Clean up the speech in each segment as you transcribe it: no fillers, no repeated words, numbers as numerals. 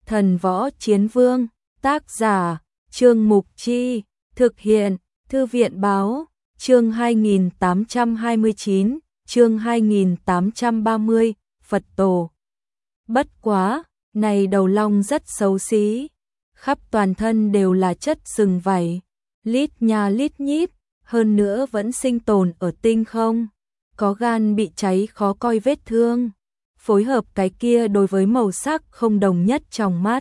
Thần Võ Chiến Vương, tác giả, Trương Mục Chi, thực hiện, Thư viện Báo, chương 2829, chương 2830, Phật Tổ. Bất quá, này đầu long rất xấu xí, khắp toàn thân đều là chất sừng vảy, lít nha lít nhít, hơn nữa vẫn sinh tồn ở tinh không, có gan bị cháy khó coi vết thương, phối hợp cái kia đối với màu sắc không đồng nhất trong mắt.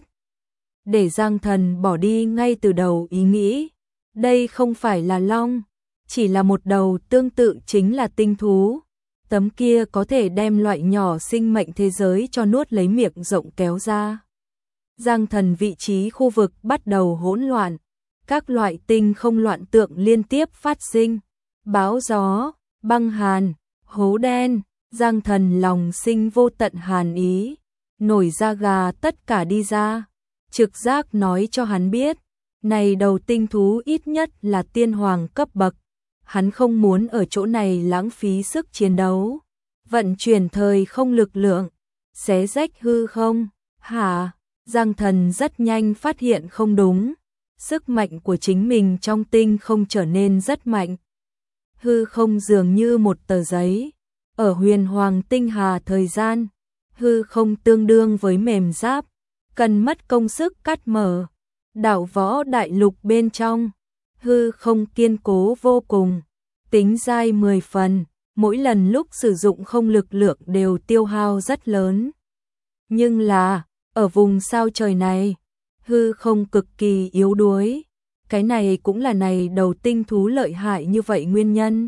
Để Giang Thần bỏ đi ngay từ đầu ý nghĩ, đây không phải là long, chỉ là một đầu tương tự chính là tinh thú. Tấm kia có thể đem loại nhỏ sinh mệnh thế giới cho nuốt lấy miệng rộng kéo ra. Giang Thần vị trí khu vực bắt đầu hỗn loạn, các loại tinh không loạn tượng liên tiếp phát sinh, bão gió, băng hàn, hố đen, Giang Thần lòng sinh vô tận hàn ý, nổi da gà tất cả đi ra, trực giác nói cho hắn biết, này đầu tinh thú ít nhất là tiên hoàng cấp bậc, hắn không muốn ở chỗ này lãng phí sức chiến đấu, vận chuyển thời không lực lượng, xé rách hư không, hả? Giang Thần rất nhanh phát hiện không đúng, sức mạnh của chính mình trong tinh không trở nên rất mạnh. Hư không dường như một tờ giấy, ở huyền hoàng tinh hà thời gian, hư không tương đương với mềm giáp, cần mất công sức cắt mở. Đảo Võ Đại Lục bên trong, hư không kiên cố vô cùng, tính dai 10 phần, mỗi lần lúc sử dụng không lực lượng đều tiêu hao rất lớn. Nhưng là, ở vùng sao trời này, hư không cực kỳ yếu đuối, cái này cũng là này đầu tinh thú lợi hại như vậy nguyên nhân.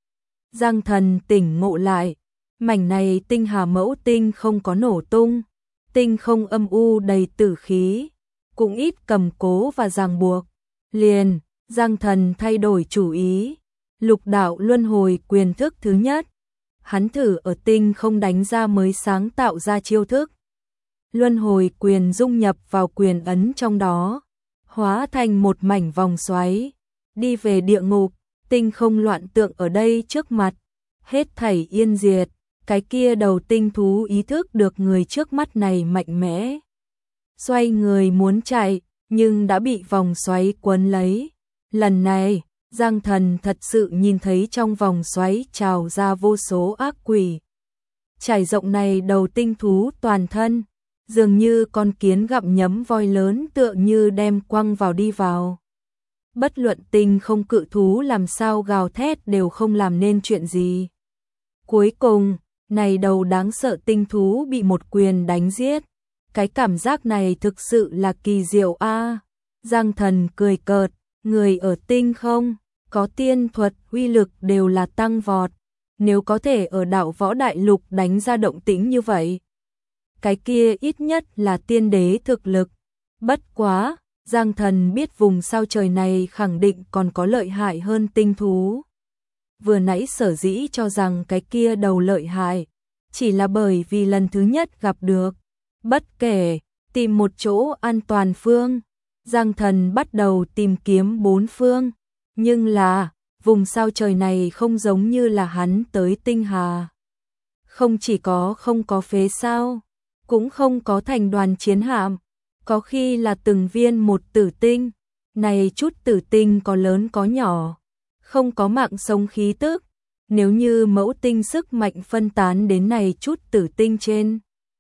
Giang Thần tỉnh ngộ lại, mảnh này tinh hà mẫu tinh không có nổ tung, tinh không âm u đầy tử khí, cũng ít cầm cố và ràng buộc. Liền, Giang Thần thay đổi chủ ý, lục đạo luân hồi quyền thức thứ nhất, hắn thử ở tinh không đánh ra mới sáng tạo ra chiêu thức. Luân hồi quyền dung nhập vào quyền ấn trong đó, hóa thành một mảnh vòng xoáy, đi về địa ngục, tinh không loạn tượng ở đây trước mặt, hết thảy yên diệt, cái kia đầu tinh thú ý thức được người trước mắt này mạnh mẽ. Xoay người muốn chạy, nhưng đã bị vòng xoáy quấn lấy. Lần này, Giang Thần thật sự nhìn thấy trong vòng xoáy trào ra vô số ác quỷ. Trải rộng này đầu tinh thú toàn thân, dường như con kiến gặm nhấm voi lớn tựa như đem quăng vào đi vào. Bất luận tinh không cự thú làm sao gào thét đều không làm nên chuyện gì. Cuối cùng, này đầu đáng sợ tinh thú bị một quyền đánh giết. Cái cảm giác này thực sự là kỳ diệu a. Giang Thần cười cợt, người ở tinh không, có tiên thuật, uy lực đều là tăng vọt. Nếu có thể ở Đảo Võ Đại Lục đánh ra động tĩnh như vậy, cái kia ít nhất là tiên đế thực lực. Bất quá, Giang Thần biết vùng sao trời này khẳng định còn có lợi hại hơn tinh thú. Vừa nãy sở dĩ cho rằng cái kia đầu lợi hại, chỉ là bởi vì lần thứ nhất gặp được. Bất kể, tìm một chỗ an toàn phương, Giang Thần bắt đầu tìm kiếm bốn phương, nhưng là, vùng sao trời này không giống như là hắn tới tinh hà. Không chỉ có không có phế sao, cũng không có thành đoàn chiến hạm, có khi là từng viên một tử tinh, này chút tử tinh có lớn có nhỏ, không có mạng sống khí tức, nếu như mẫu tinh sức mạnh phân tán đến này chút tử tinh trên,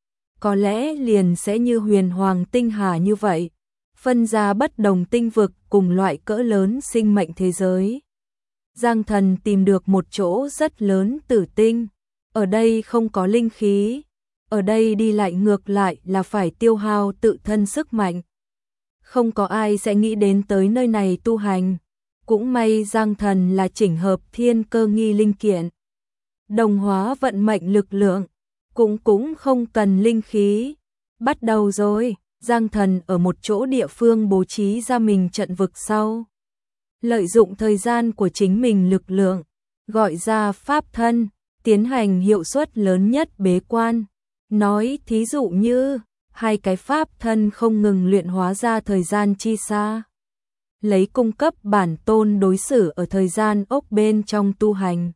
có lẽ liền sẽ như huyền hoàng tinh hà như vậy, phân ra bất đồng tinh vực cùng loại cỡ lớn sinh mệnh thế giới. Giang Thần tìm được một chỗ rất lớn tử tinh, ở đây không có linh khí, ở đây đi lại ngược lại là phải tiêu hao tự thân sức mạnh. Không có ai sẽ nghĩ đến tới nơi này tu hành, cũng may Giang Thần là chỉnh hợp thiên cơ nghi linh kiện, đồng hóa vận mệnh lực lượng. Cũng không cần linh khí. Bắt đầu rồi, Giang Thần ở một chỗ địa phương bố trí ra mình trận vực sau. Lợi dụng thời gian của chính mình lực lượng, gọi ra pháp thân, tiến hành hiệu suất lớn nhất bế quan. Nói thí dụ như, hai cái pháp thân không ngừng luyện hóa ra thời gian chi xa. Lấy cung cấp bản tôn đối xử ở thời gian ốc bên trong tu hành.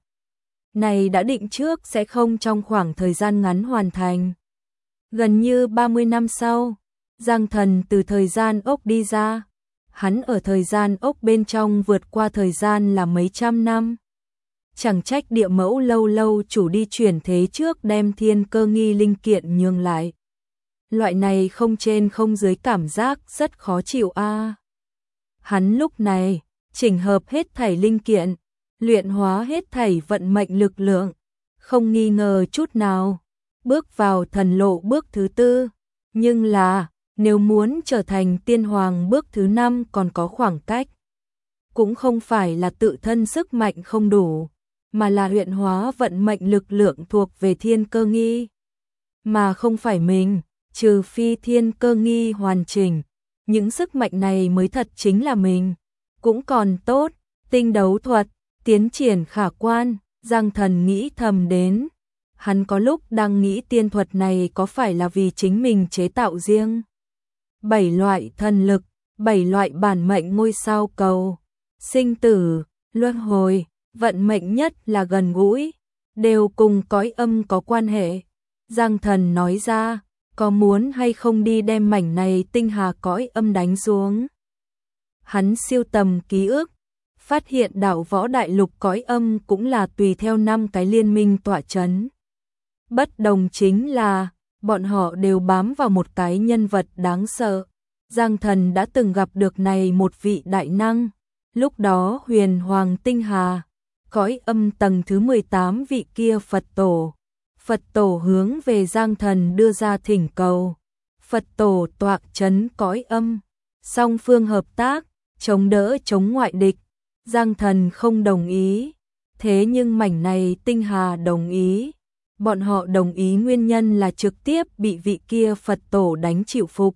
Này đã định trước sẽ không trong khoảng thời gian ngắn hoàn thành. Gần như 30 năm sau, Giang Thần từ thời gian ốc đi ra. Hắn ở thời gian ốc bên trong vượt qua thời gian là mấy trăm năm. Chẳng trách địa mẫu lâu lâu chủ đi chuyển thế trước đem thiên cơ nghi linh kiện nhường lại. Loại này không trên không dưới cảm giác rất khó chịu a. Hắn lúc này chỉnh hợp hết thảy linh kiện, luyện hóa hết thảy vận mệnh lực lượng, không nghi ngờ chút nào, bước vào thần lộ bước thứ 4, nhưng là nếu muốn trở thành tiên hoàng bước thứ 5 còn có khoảng cách. Cũng không phải là tự thân sức mạnh không đủ, mà là luyện hóa vận mệnh lực lượng thuộc về thiên cơ nghi. Mà không phải mình, trừ phi thiên cơ nghi hoàn chỉnh, những sức mạnh này mới thật chính là mình. Cũng còn tốt, tinh đấu thuật, tiến triển khả quan, Giang Thần nghĩ thầm đến. Hắn có lúc đang nghĩ tiên thuật này có phải là vì chính mình chế tạo riêng. 7 loại thần lực, 7 loại bản mệnh ngôi sao cầu, sinh tử, luân hồi, vận mệnh nhất là gần gũi, đều cùng cõi âm có quan hệ. Giang Thần nói ra, có muốn hay không đi đem mảnh này tinh hà cõi âm đánh xuống. Hắn siêu tầm ký ức, phát hiện đảo võ đại lục cõi âm cũng là tùy theo 5 cái liên minh tọa chấn. Bất đồng chính là, bọn họ đều bám vào một cái nhân vật đáng sợ. Giang Thần đã từng gặp được này một vị đại năng, lúc đó huyền hoàng tinh hà, cõi âm tầng thứ 18 vị kia Phật tổ. Phật tổ hướng về Giang Thần đưa ra thỉnh cầu. Phật tổ tọa chấn cõi âm, song phương hợp tác, chống đỡ chống ngoại địch. Giang Thần không đồng ý, thế nhưng mảnh này tinh hà đồng ý. Bọn họ đồng ý nguyên nhân là trực tiếp bị vị kia Phật tổ đánh chịu phục.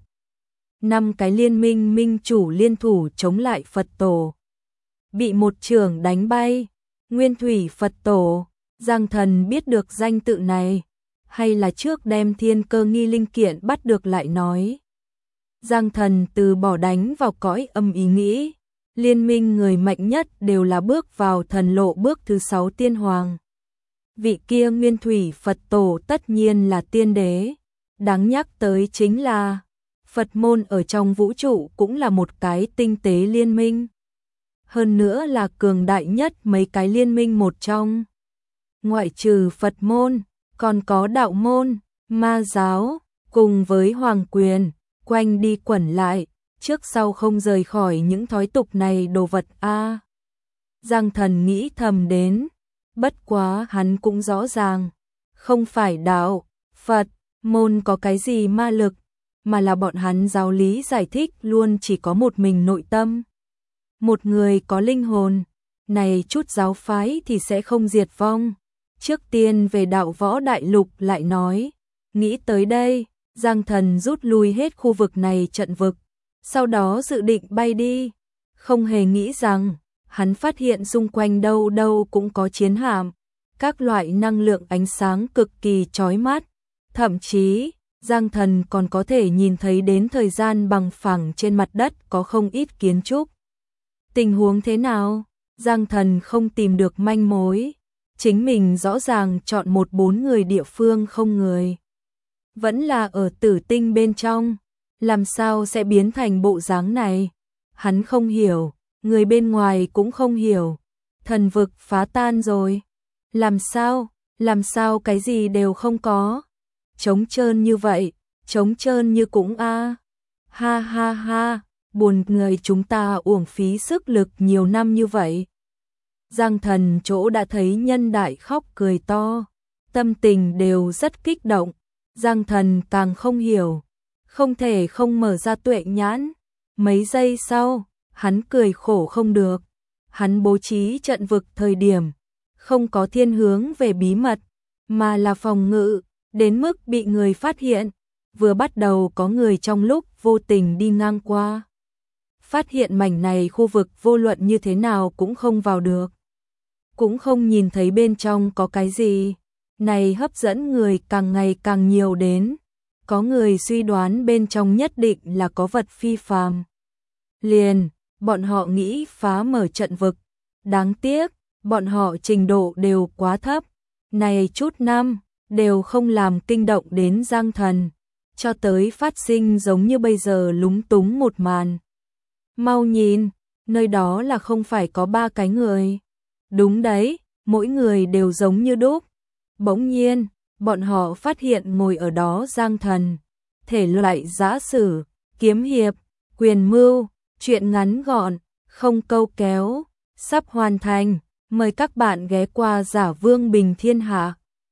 5 cái liên minh minh chủ liên thủ chống lại Phật tổ, bị một chưởng đánh bay. Nguyên thủy Phật tổ, Giang Thần biết được danh tự này, hay là trước đem thiên cơ nghi linh kiện bắt được lại nói. Giang Thần từ bỏ đánh vào cõi âm ý nghĩ, liên minh người mạnh nhất đều là bước vào thần lộ bước thứ 6 tiên hoàng. Vị kia nguyên thủy Phật tổ tất nhiên là tiên đế. Đáng nhắc tới chính là, Phật môn ở trong vũ trụ cũng là một cái tinh tế liên minh. Hơn nữa là cường đại nhất mấy cái liên minh một trong. Ngoại trừ Phật môn, còn có đạo môn, ma giáo, cùng với hoàng quyền, quanh đi quẩn lại, trước sau không rời khỏi những thói tục này đồ vật a. Giang Thần nghĩ thầm đến, bất quá hắn cũng rõ ràng, không phải đạo, Phật, môn có cái gì ma lực, mà là bọn hắn giáo lý giải thích luôn chỉ có một mình nội tâm. Một người có linh hồn, này chút giáo phái thì sẽ không diệt vong. Trước tiên về đạo võ đại lục lại nói, nghĩ tới đây, Giang Thần rút lui hết khu vực này trận vực, sau đó dự định bay đi. Không hề nghĩ rằng, hắn phát hiện xung quanh đâu đâu cũng có chiến hạm, các loại năng lượng ánh sáng cực kỳ chói mắt, thậm chí, Giang Thần còn có thể nhìn thấy đến thời gian bằng phẳng trên mặt đất có không ít kiến trúc. Tình huống thế nào? Giang Thần không tìm được manh mối, chính mình rõ ràng chọn 4 người địa phương không người. Vẫn là ở tử tinh bên trong, làm sao sẽ biến thành bộ dáng này? Hắn không hiểu, người bên ngoài cũng không hiểu. Thần vực phá tan rồi. Làm sao cái gì đều không có? Trống trơn như vậy, trống trơn như cũng a. Ha ha ha, buồn người chúng ta uổng phí sức lực nhiều năm như vậy. Giang Thần chỗ đã thấy nhân đại khóc cười to, tâm tình đều rất kích động. Giang Thần càng không hiểu, không thể không mở ra tuệ nhãn. Mấy giây sau, hắn cười khổ không được. Hắn bố trí trận vực thời điểm, không có thiên hướng về bí mật, mà là phòng ngự, đến mức bị người phát hiện. Vừa bắt đầu có người trong lúc vô tình đi ngang qua, phát hiện mảnh này khu vực vô luận như thế nào cũng không vào được, cũng không nhìn thấy bên trong có cái gì. Này hấp dẫn người càng ngày càng nhiều đến, có người suy đoán bên trong nhất định là có vật phi phàm. Liền, bọn họ nghĩ phá mở trận vực, đáng tiếc, bọn họ trình độ đều quá thấp, này chút năm, đều không làm kinh động đến Giang Thần. cho tới phát sinh giống như bây giờ lúng túng một màn. Mau nhìn, nơi đó là không phải có 3 cái người. Đúng đấy, mỗi người đều giống như đúc. Bỗng nhiên, bọn họ phát hiện ngồi ở đó Giang Thần. Thể loại giã sử, kiếm hiệp, quyền mưu, truyện ngắn gọn, không câu kéo, sắp hoàn thành. Mời các bạn ghé qua Giả Vương Bình Thiên Hạ.